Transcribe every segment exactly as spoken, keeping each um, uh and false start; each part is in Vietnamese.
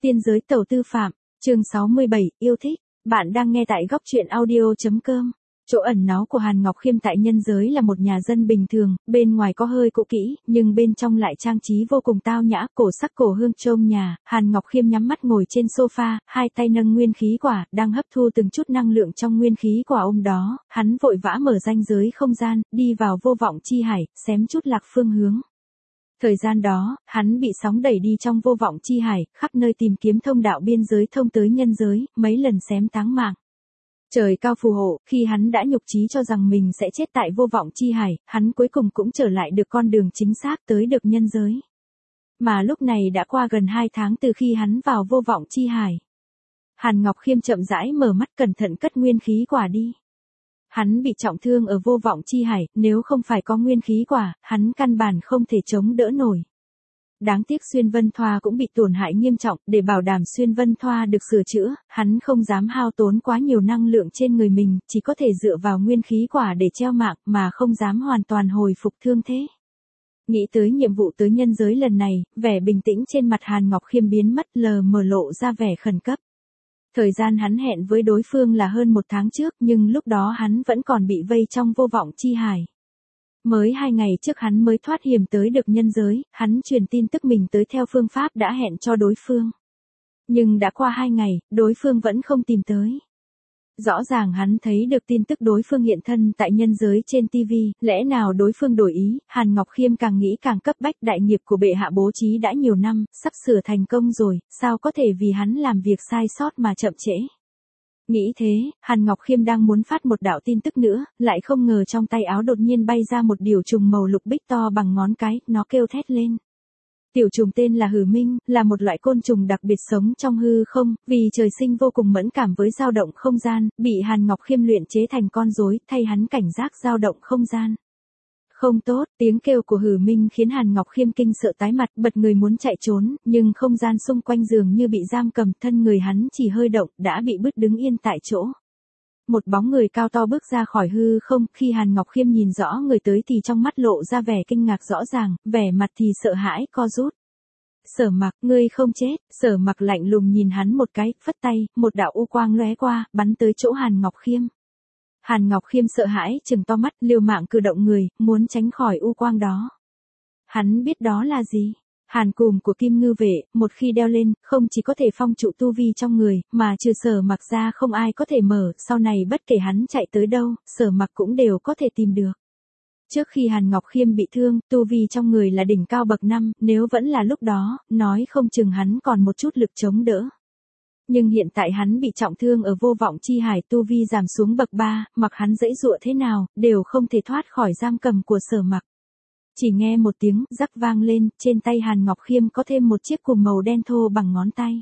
Tiên giới tẩu tư phạm, chương sáu mươi bảy, yêu thích. Bạn đang nghe tại góc truyện audio.com. Chỗ ẩn náu của Hàn Ngọc Khiêm tại nhân giới là một nhà dân bình thường, bên ngoài có hơi cũ kỹ, nhưng bên trong lại trang trí vô cùng tao nhã, cổ sắc cổ hương trôm nhà. Hàn Ngọc Khiêm nhắm mắt ngồi trên sofa, hai tay nâng nguyên khí quả, đang hấp thu từng chút năng lượng trong nguyên khí quả ôm đó. Hắn vội vã mở ranh giới không gian, đi vào vô vọng chi hải, xém chút lạc phương hướng. Thời gian đó, hắn bị sóng đẩy đi trong vô vọng chi hải, khắp nơi tìm kiếm thông đạo biên giới thông tới nhân giới, mấy lần xém táng mạng. Trời cao phù hộ, khi hắn đã nhục chí cho rằng mình sẽ chết tại vô vọng chi hải, hắn cuối cùng cũng trở lại được con đường chính xác tới được nhân giới. Mà lúc này đã qua gần hai tháng từ khi hắn vào vô vọng chi hải. Hàn Ngọc Khiêm chậm rãi mở mắt cẩn thận cất nguyên khí quả đi. Hắn bị trọng thương ở vô vọng chi hải, nếu không phải có nguyên khí quả, hắn căn bản không thể chống đỡ nổi. Đáng tiếc xuyên vân thoa cũng bị tổn hại nghiêm trọng, để bảo đảm xuyên vân thoa được sửa chữa, hắn không dám hao tốn quá nhiều năng lượng trên người mình, chỉ có thể dựa vào nguyên khí quả để treo mạng mà không dám hoàn toàn hồi phục thương thế. Nghĩ tới nhiệm vụ tới nhân giới lần này, vẻ bình tĩnh trên mặt Hàn Ngọc Khiêm biến mất lờ mờ lộ ra vẻ khẩn cấp. Thời gian hắn hẹn với đối phương là hơn một tháng trước, nhưng lúc đó hắn vẫn còn bị vây trong vô vọng chi hải. Mới hai ngày trước hắn mới thoát hiểm tới được nhân giới, hắn truyền tin tức mình tới theo phương pháp đã hẹn cho đối phương. Nhưng đã qua hai ngày, đối phương vẫn không tìm tới. Rõ ràng hắn thấy được tin tức đối phương hiện thân tại nhân giới trên ti vi, lẽ nào đối phương đổi ý. Hàn Ngọc Khiêm càng nghĩ càng cấp bách, đại nghiệp của bệ hạ bố trí đã nhiều năm, sắp sửa thành công rồi, sao có thể vì hắn làm việc sai sót mà chậm trễ. Nghĩ thế, Hàn Ngọc Khiêm đang muốn phát một đạo tin tức nữa, lại không ngờ trong tay áo đột nhiên bay ra một điều trùng màu lục bích to bằng ngón cái, nó kêu thét lên. Tiểu trùng tên là Hử Minh, là một loại côn trùng đặc biệt sống trong hư không, vì trời sinh vô cùng mẫn cảm với dao động không gian, bị Hàn Ngọc Khiêm luyện chế thành con rối, thay hắn cảnh giác dao động không gian. Không tốt, tiếng kêu của Hử Minh khiến Hàn Ngọc Khiêm kinh sợ tái mặt, bật người muốn chạy trốn, nhưng không gian xung quanh dường như bị giam cầm, thân người hắn chỉ hơi động, đã bị bứt đứng yên tại chỗ. Một bóng người cao to bước ra khỏi hư không, khi Hàn Ngọc Khiêm nhìn rõ người tới thì trong mắt lộ ra vẻ kinh ngạc rõ ràng, vẻ mặt thì sợ hãi, co rút. Sở Mặc, ngươi không chết. Sở Mặc lạnh lùng nhìn hắn một cái, phất tay, một đạo u quang lóe qua, bắn tới chỗ Hàn Ngọc Khiêm. Hàn Ngọc Khiêm sợ hãi, trừng to mắt, liều mạng cử động người, muốn tránh khỏi u quang đó. Hắn biết đó là gì? Hàn cùm của Kim Ngư Vệ, một khi đeo lên, không chỉ có thể phong trụ tu vi trong người, mà trừ Sở Mặc ra không ai có thể mở, sau này bất kể hắn chạy tới đâu, Sở Mặc cũng đều có thể tìm được. Trước khi Hàn Ngọc Khiêm bị thương, tu vi trong người là đỉnh cao bậc năm, nếu vẫn là lúc đó, nói không chừng hắn còn một chút lực chống đỡ. Nhưng hiện tại hắn bị trọng thương ở vô vọng chi hải, tu vi giảm xuống bậc ba, mặc hắn dãy dụa thế nào, đều không thể thoát khỏi giam cầm của Sở Mặc. Chỉ nghe một tiếng rắc vang lên, trên tay Hàn Ngọc Khiêm có thêm một chiếc cùm màu đen thô bằng ngón tay.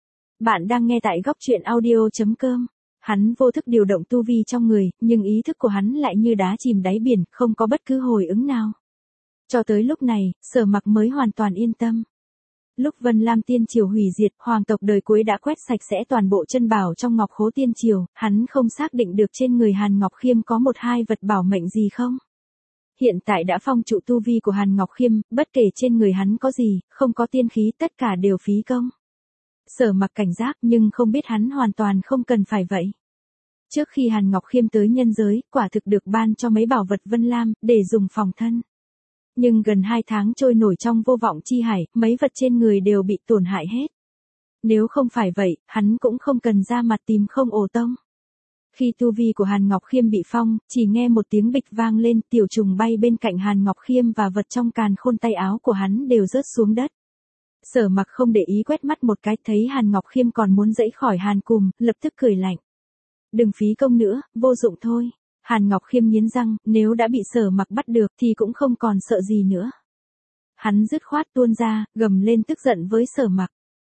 Bạn đang nghe tại góc truyện audio.com. Hắn vô thức điều động tu vi trong người, nhưng ý thức của hắn lại như đá chìm đáy biển, không có bất cứ hồi ứng nào. Cho tới lúc này, Sở Mặc mới hoàn toàn yên tâm. Lúc Vân Lam Tiên Triều hủy diệt, hoàng tộc đời cuối đã quét sạch sẽ toàn bộ chân bảo trong Ngọc Khố Tiên Triều, hắn không xác định được trên người Hàn Ngọc Khiêm có một hai vật bảo mệnh gì không. Hiện tại đã phong trụ tu vi của Hàn Ngọc Khiêm, bất kể trên người hắn có gì, không có tiên khí, tất cả đều phí công. Sở Mặc cảnh giác nhưng không biết hắn hoàn toàn không cần phải vậy. Trước khi Hàn Ngọc Khiêm tới nhân giới, quả thực được ban cho mấy bảo vật Vân Lam, để dùng phòng thân. Nhưng gần hai tháng trôi nổi trong vô vọng chi hải, mấy vật trên người đều bị tổn hại hết. Nếu không phải vậy, hắn cũng không cần ra mặt tìm không ổ tông. Khi tu vi của Hàn Ngọc Khiêm bị phong, chỉ nghe một tiếng bịch vang lên, tiểu trùng bay bên cạnh Hàn Ngọc Khiêm và vật trong càn khôn tay áo của hắn đều rớt xuống đất. Sở Mặc không để ý quét mắt một cái, thấy Hàn Ngọc Khiêm còn muốn dãy khỏi Hàn cùm, lập tức cười lạnh. Đừng phí công nữa, vô dụng thôi. Hàn Ngọc Khiêm nghiến răng, nếu đã bị Sở Mặc bắt được thì cũng không còn sợ gì nữa. Hắn dứt khoát tuôn ra, gầm lên tức giận với Sở Mặc.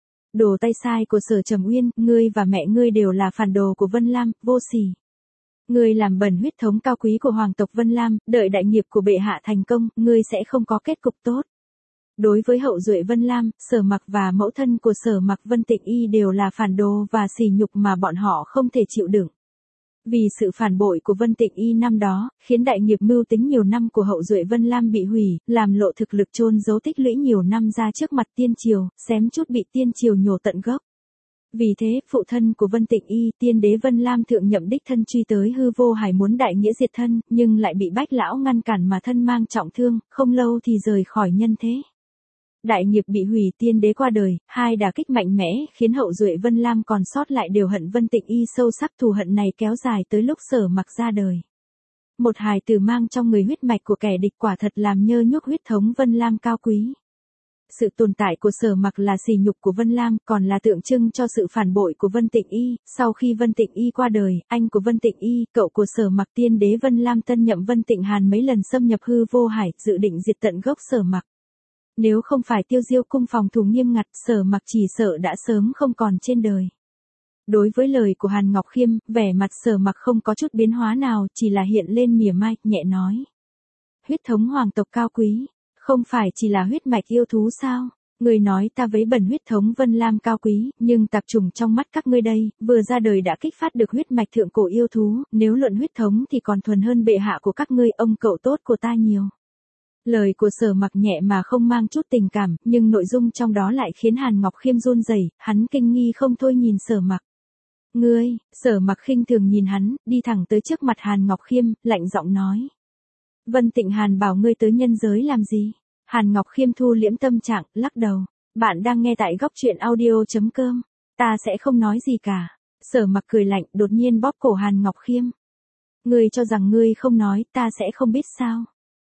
Đồ tay sai của Sở Trầm Uyên, ngươi và mẹ ngươi đều là phản đồ của Vân Lam, vô sỉ. Ngươi làm bẩn huyết thống cao quý của hoàng tộc Vân Lam, đợi đại nghiệp của bệ hạ thành công, ngươi sẽ không có kết cục tốt. Đối với hậu duệ Vân Lam, Sở Mặc và mẫu thân của Sở Mặc Vân Tịnh Y đều là phản đồ và sỉ nhục mà bọn họ không thể chịu đựng. Vì sự phản bội của Vân Tịnh Y năm đó, khiến đại nghiệp mưu tính nhiều năm của hậu duệ Vân Lam bị hủy, làm lộ thực lực chôn giấu tích lũy nhiều năm ra trước mặt tiên triều, xém chút bị tiên triều nhổ tận gốc. Vì thế, phụ thân của Vân Tịnh Y, tiên đế Vân Lam thượng nhậm đích thân truy tới Hư Vô Hải muốn đại nghĩa diệt thân, nhưng lại bị Bách lão ngăn cản mà thân mang trọng thương, không lâu thì rời khỏi nhân thế. Đại nghiệp bị hủy, tiên đế qua đời, hai đả kích mạnh mẽ, khiến hậu duệ Vân Lam còn sót lại đều hận Vân Tịnh Y sâu sắc, thù hận này kéo dài tới lúc Sở Mặc ra đời. Một hài tử mang trong người huyết mạch của kẻ địch quả thật làm nhơ nhuốc huyết thống Vân Lam cao quý. Sự tồn tại của Sở Mặc là sỉ nhục của Vân Lam, còn là tượng trưng cho sự phản bội của Vân Tịnh Y. Sau khi Vân Tịnh Y qua đời, anh của Vân Tịnh Y, cậu của Sở Mặc, tiên đế Vân Lam tân nhậm Vân Tịnh Hàn mấy lần xâm nhập Hư Vô Hải, dự định diệt tận gốc Sở Mặc. Nếu không phải Tiêu Diêu cung phòng thủ nghiêm ngặt, Sở Mặc chỉ sợ đã sớm không còn trên đời. Đối với lời của Hàn Ngọc Khiêm, vẻ mặt Sở Mặc không có chút biến hóa nào, chỉ là hiện lên mỉa mai, nhẹ nói. Huyết thống hoàng tộc cao quý, không phải chỉ là huyết mạch yêu thú sao? Người nói ta vấy bẩn huyết thống Vân Lam cao quý, nhưng tạp trùng trong mắt các ngươi đây, vừa ra đời đã kích phát được huyết mạch thượng cổ yêu thú, nếu luận huyết thống thì còn thuần hơn bệ hạ của các ngươi, ông cậu tốt của ta nhiều. Lời của Sở Mặc nhẹ mà không mang chút tình cảm, nhưng nội dung trong đó lại khiến Hàn Ngọc Khiêm run rẩy, hắn kinh nghi không thôi nhìn Sở Mặc. Ngươi, Sở Mặc khinh thường nhìn hắn, đi thẳng tới trước mặt Hàn Ngọc Khiêm, lạnh giọng nói. Vân Tịnh Hàn bảo ngươi tới nhân giới làm gì? Hàn Ngọc Khiêm thu liễm tâm trạng, lắc đầu. Bạn đang nghe tại góc truyện audio.com. Ta sẽ không nói gì cả. Sở Mặc cười lạnh, đột nhiên bóp cổ Hàn Ngọc Khiêm. Ngươi cho rằng ngươi không nói, ta sẽ không biết sao?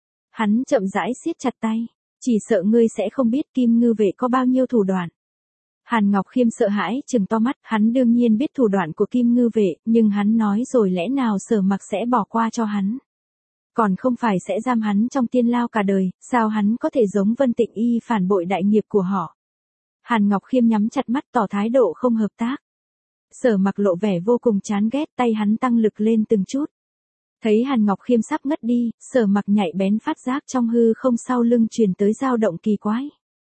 Hắn chậm rãi siết chặt tay. Chỉ sợ ngươi sẽ không biết Kim Ngư Vệ có bao nhiêu thủ đoạn. Hàn Ngọc Khiêm sợ hãi, trừng to mắt, hắn đương nhiên biết thủ đoạn của Kim Ngư Vệ, nhưng hắn nói rồi lẽ nào Sở Mặc sẽ bỏ qua cho hắn. Còn không phải sẽ giam hắn trong tiên lao cả đời, sao hắn có thể giống Vân Tịnh Y phản bội đại nghiệp của họ. Hàn Ngọc Khiêm nhắm chặt mắt tỏ thái độ không hợp tác. Sở Mặc lộ vẻ vô cùng chán ghét, tay hắn tăng lực lên từng chút. Thấy Hàn Ngọc Khiêm sắp ngất đi, Sở Mặc nhạy bén phát giác trong hư không sau lưng truyền tới dao động kỳ quái.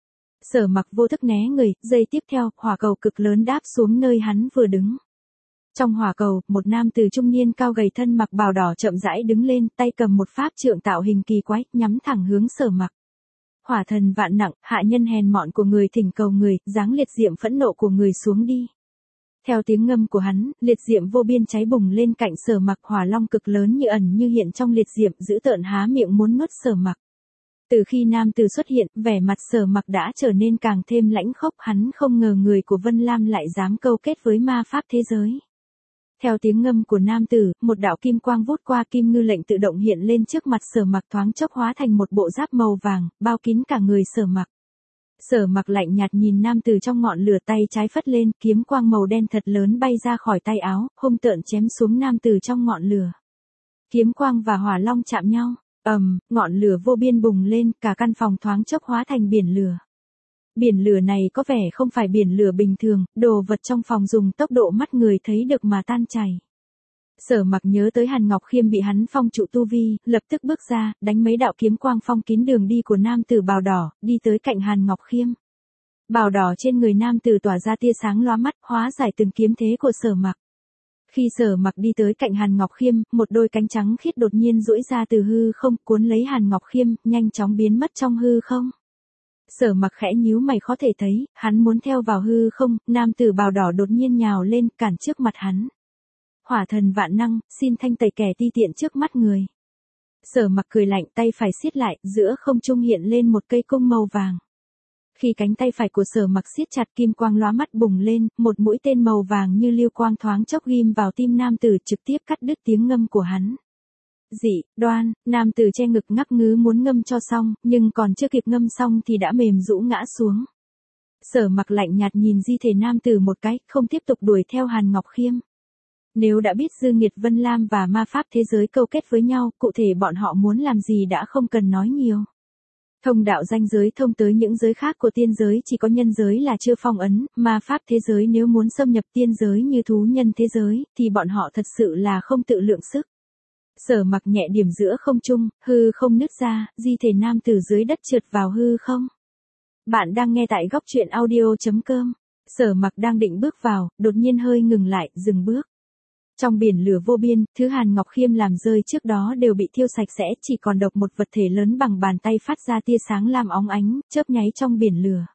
Sở Mặc vô thức né người, giây tiếp theo, hỏa cầu cực lớn đáp xuống nơi hắn vừa đứng. Trong hỏa cầu, một nam tử trung niên cao gầy thân mặc bào đỏ chậm rãi đứng lên, tay cầm một pháp trượng tạo hình kỳ quái, nhắm thẳng hướng Sở Mặc. Hỏa thần vạn nặng, hạ nhân hèn mọn của người thỉnh cầu người, giáng liệt diệm phẫn nộ của người xuống đi. Theo tiếng ngâm của hắn, liệt diệm vô biên cháy bùng lên cạnh Sở Mặc, hỏa long cực lớn như ẩn như hiện trong liệt diệm, dữ tợn há miệng muốn nuốt Sở Mặc. Từ khi nam tử xuất hiện, vẻ mặt Sở Mặc đã trở nên càng thêm lãnh khốc, hắn không ngờ người của Vân Lam lại dám câu kết với ma pháp thế giới. Theo tiếng ngâm của nam tử, một đạo kim quang vút qua, kim ngư lệnh tự động hiện lên trước mặt Sở Mặc, thoáng chốc hóa thành một bộ giáp màu vàng, bao kín cả người Sở Mặc. Sở Mặc lạnh nhạt nhìn nam tử trong ngọn lửa, tay trái phất lên, kiếm quang màu đen thật lớn bay ra khỏi tay áo, hung tợn chém xuống nam tử trong ngọn lửa. Kiếm quang và hỏa long chạm nhau, ầm, um, ngọn lửa vô biên bùng lên, cả căn phòng thoáng chốc hóa thành biển lửa. Biển lửa này có vẻ không phải biển lửa bình thường, đồ vật trong phòng dùng tốc độ mắt người thấy được mà tan chảy. Sở Mặc nhớ tới Hàn Ngọc Khiêm bị hắn phong trụ tu vi, lập tức bước ra, đánh mấy đạo kiếm quang phong kín đường đi của nam tử bào đỏ, đi tới cạnh Hàn Ngọc Khiêm. Bào đỏ trên người nam tử tỏa ra tia sáng lóa mắt, hóa giải từng kiếm thế của Sở Mặc. Khi Sở Mặc đi tới cạnh Hàn Ngọc Khiêm, một đôi cánh trắng khiết đột nhiên duỗi ra từ hư không, cuốn lấy Hàn Ngọc Khiêm, nhanh chóng biến mất trong hư không. Sở Mặc khẽ nhíu mày, khó thể thấy, hắn muốn theo vào hư không, nam tử bào đỏ đột nhiên nhào lên, cản trước mặt hắn. Hỏa thần vạn năng, xin thanh tẩy kẻ ti tiện trước mắt người. Sở Mặc cười lạnh, tay phải siết lại, giữa không trung hiện lên một cây cung màu vàng. Khi cánh tay phải của Sở Mặc siết chặt, kim quang lóa mắt bùng lên, một mũi tên màu vàng như lưu quang thoáng chốc ghim vào tim nam tử, trực tiếp cắt đứt tiếng ngâm của hắn. Dị, đoan, nam tử che ngực ngắc ngứ muốn ngâm cho xong, nhưng còn chưa kịp ngâm xong thì đã mềm rũ ngã xuống. Sở Mặc lạnh nhạt nhìn di thể nam tử một cái, không tiếp tục đuổi theo Hàn Ngọc Khiêm. Nếu đã biết dư nghiệt Vân Lam và ma pháp thế giới câu kết với nhau, cụ thể bọn họ muốn làm gì đã không cần nói nhiều. Thông đạo ranh giới thông tới những giới khác của tiên giới, chỉ có nhân giới là chưa phong ấn, ma pháp thế giới nếu muốn xâm nhập tiên giới như thú nhân thế giới, thì bọn họ thật sự là không tự lượng sức. Sở Mặc nhẹ điểm giữa không trung, hư không nứt ra, di thể nam tử dưới đất trượt vào hư không. Bạn đang nghe tại góc truyện audio.com. Sở Mặc đang định bước vào, đột nhiên hơi ngừng lại, dừng bước. Trong biển lửa vô biên, thứ Hàn Ngọc Khiêm làm rơi trước đó đều bị thiêu sạch sẽ, chỉ còn độc một vật thể lớn bằng bàn tay phát ra tia sáng lam óng ánh, chớp nháy trong biển lửa.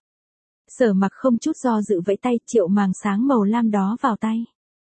Sở Mặc không chút do dự vẫy tay, triệu màng sáng màu lam đó vào tay.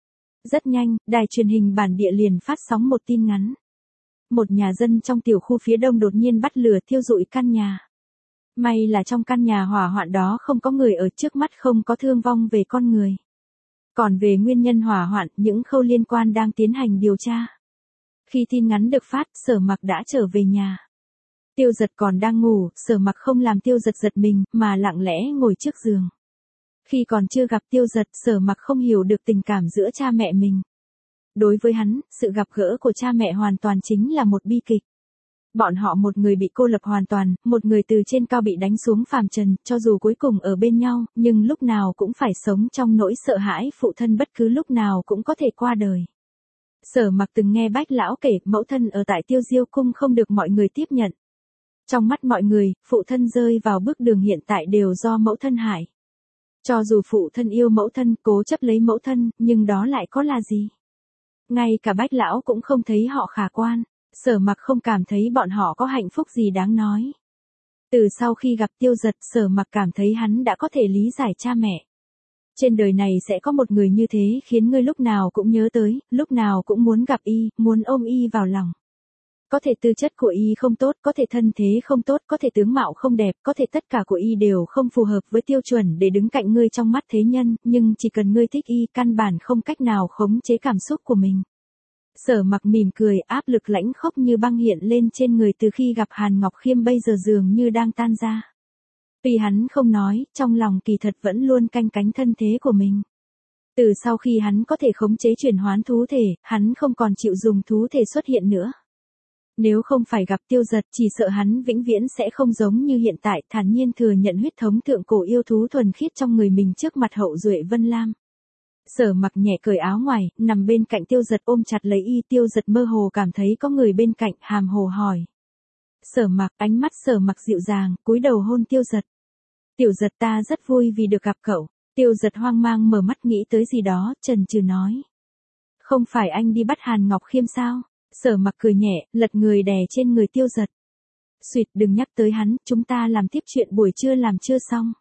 Rất nhanh, đài truyền hình bản địa liền phát sóng một tin ngắn. Một nhà dân trong tiểu khu phía đông đột nhiên bắt lửa thiêu rụi căn nhà. May là trong căn nhà hỏa hoạn đó không có người ở, trước mắt không có thương vong về con người. Còn về nguyên nhân hỏa hoạn, những khâu liên quan đang tiến hành điều tra. Khi tin ngắn được phát, Sở Mặc đã trở về nhà. Tiêu Giật còn đang ngủ, Sở Mặc không làm Tiêu Giật giật mình, mà lặng lẽ ngồi trước giường. Khi còn chưa gặp Tiêu Giật, Sở Mặc không hiểu được tình cảm giữa cha mẹ mình. Đối với hắn, sự gặp gỡ của cha mẹ hoàn toàn chính là một bi kịch. Bọn họ một người bị cô lập hoàn toàn, một người từ trên cao bị đánh xuống phàm trần, cho dù cuối cùng ở bên nhau, nhưng lúc nào cũng phải sống trong nỗi sợ hãi phụ thân bất cứ lúc nào cũng có thể qua đời. Sở Mặc từng nghe Bách lão kể, mẫu thân ở tại Tiêu Diêu cung không được mọi người tiếp nhận. Trong mắt mọi người, phụ thân rơi vào bước đường hiện tại đều do mẫu thân hại. Cho dù phụ thân yêu mẫu thân, cố chấp lấy mẫu thân, nhưng đó lại có là gì? Ngay cả Bách lão cũng không thấy họ khả quan. Sở Mặc không cảm thấy bọn họ có hạnh phúc gì đáng nói. Từ sau khi gặp Tiêu Giật, Sở Mặc cảm thấy hắn đã có thể lý giải cha mẹ. Trên đời này sẽ có một người như thế khiến ngươi lúc nào cũng nhớ tới, lúc nào cũng muốn gặp y, muốn ôm y vào lòng. Có thể tư chất của y không tốt, có thể thân thế không tốt, có thể tướng mạo không đẹp, có thể tất cả của y đều không phù hợp với tiêu chuẩn để đứng cạnh ngươi trong mắt thế nhân, nhưng chỉ cần ngươi thích y, căn bản không cách nào khống chế cảm xúc của mình. Sở Mặc mỉm cười, áp lực lãnh khốc như băng hiện lên trên người từ khi gặp Hàn Ngọc Khiêm bây giờ dường như đang tan ra. Tuy hắn không nói, trong lòng kỳ thật vẫn luôn canh cánh thân thế của mình. Từ sau khi hắn có thể khống chế chuyển hoán thú thể, hắn không còn chịu dùng thú thể xuất hiện nữa. Nếu không phải gặp Tiêu Giật, chỉ sợ hắn vĩnh viễn sẽ không giống như hiện tại, thản nhiên thừa nhận huyết thống thượng cổ yêu thú thuần khiết trong người mình trước mặt hậu duệ Vân Lam. Sở Mặc nhẹ cởi áo ngoài, nằm bên cạnh Tiêu Giật ôm chặt lấy y. Tiêu Giật mơ hồ cảm thấy có người bên cạnh, hàm hồ hỏi. Sở Mặc, ánh mắt Sở Mặc dịu dàng, cúi đầu hôn Tiêu Giật. Tiểu Giật, ta rất vui vì được gặp cậu. Tiêu Giật hoang mang mở mắt nghĩ tới gì đó, chần chừ nói. Không phải anh đi bắt Hàn Ngọc Khiêm sao? Sở Mặc cười nhẹ, lật người đè trên người Tiêu Giật. Xuyệt, đừng nhắc tới hắn, chúng ta làm tiếp chuyện buổi trưa làm chưa xong.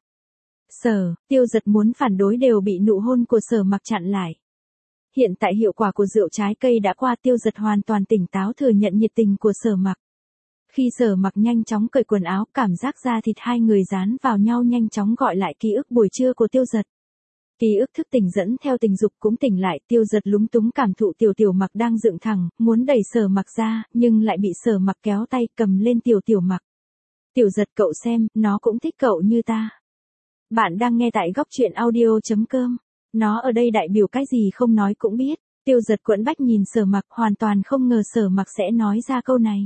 Sở, Tiêu Giật muốn phản đối đều bị nụ hôn của Sở Mặc chặn lại. Hiện tại hiệu quả của rượu trái cây đã qua, Tiêu Giật hoàn toàn tỉnh táo thừa nhận nhiệt tình của Sở Mặc. Khi Sở Mặc nhanh chóng cởi quần áo, cảm giác da thịt hai người dán vào nhau nhanh chóng gọi lại ký ức buổi trưa của Tiêu Giật. Ký ức thức tỉnh dẫn theo tình dục cũng tỉnh lại, Tiêu Giật lúng túng cảm thụ Tiểu Tiểu Mặc đang dựng thẳng, muốn đẩy Sở Mặc ra, nhưng lại bị Sở Mặc kéo tay cầm lên Tiểu Tiểu Mặc. Tiểu Giật, cậu xem, nó cũng thích cậu như ta. Bạn đang nghe tại góc truyện audio chấm com. Nó ở đây đại biểu cái gì không nói cũng biết. Tiêu Giật quẫn bách nhìn Sở Mặc, hoàn toàn không ngờ Sở Mặc sẽ nói ra câu này.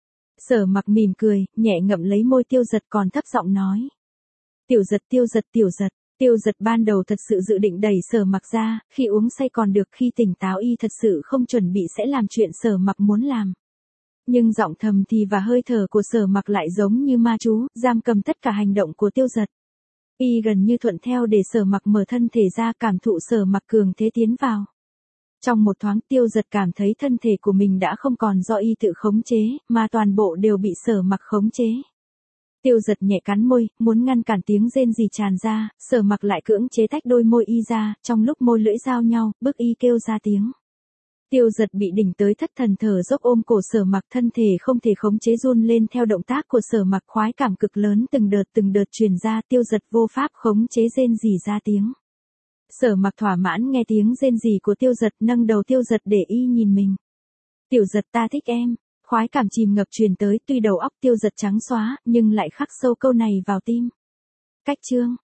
Sở Mặc mỉm cười, nhẹ ngậm lấy môi Tiêu Giật còn thấp giọng nói. Tiểu Giật, Tiêu Giật, Tiểu Giật. Tiêu Giật ban đầu thật sự dự định đẩy Sở Mặc ra, khi uống say còn được, khi tỉnh táo y thật sự không chuẩn bị sẽ làm chuyện Sở Mặc muốn làm. Nhưng giọng thầm thì và hơi thở của Sở Mặc lại giống như ma chú, giam cầm tất cả hành động của Tiêu Giật. Y gần như thuận theo để Sở Mặc mở thân thể ra, cảm thụ Sở Mặc cường thế tiến vào. Trong một thoáng, Tiêu Giật cảm thấy thân thể của mình đã không còn do y tự khống chế, mà toàn bộ đều bị Sở Mặc khống chế. Tiêu Giật nhẹ cắn môi, muốn ngăn cản tiếng rên rỉ tràn ra, Sở Mặc lại cưỡng chế tách đôi môi y ra, trong lúc môi lưỡi giao nhau, bức y kêu ra tiếng. Tiêu Giật bị đỉnh tới thất thần thở dốc ôm cổ Sở Mặc, thân thể không thể khống chế run lên theo động tác của Sở Mặc, khoái cảm cực lớn từng đợt từng đợt truyền ra, Tiêu Giật vô pháp khống chế rên rỉ ra tiếng. Sở Mặc thỏa mãn nghe tiếng rên rỉ của Tiêu Giật, nâng đầu Tiêu Giật để y nhìn mình. Tiểu Giật, ta thích em. Khoái cảm chìm ngập truyền tới, tuy đầu óc Tiêu Giật trắng xóa, nhưng lại khắc sâu câu này vào tim. Cách chương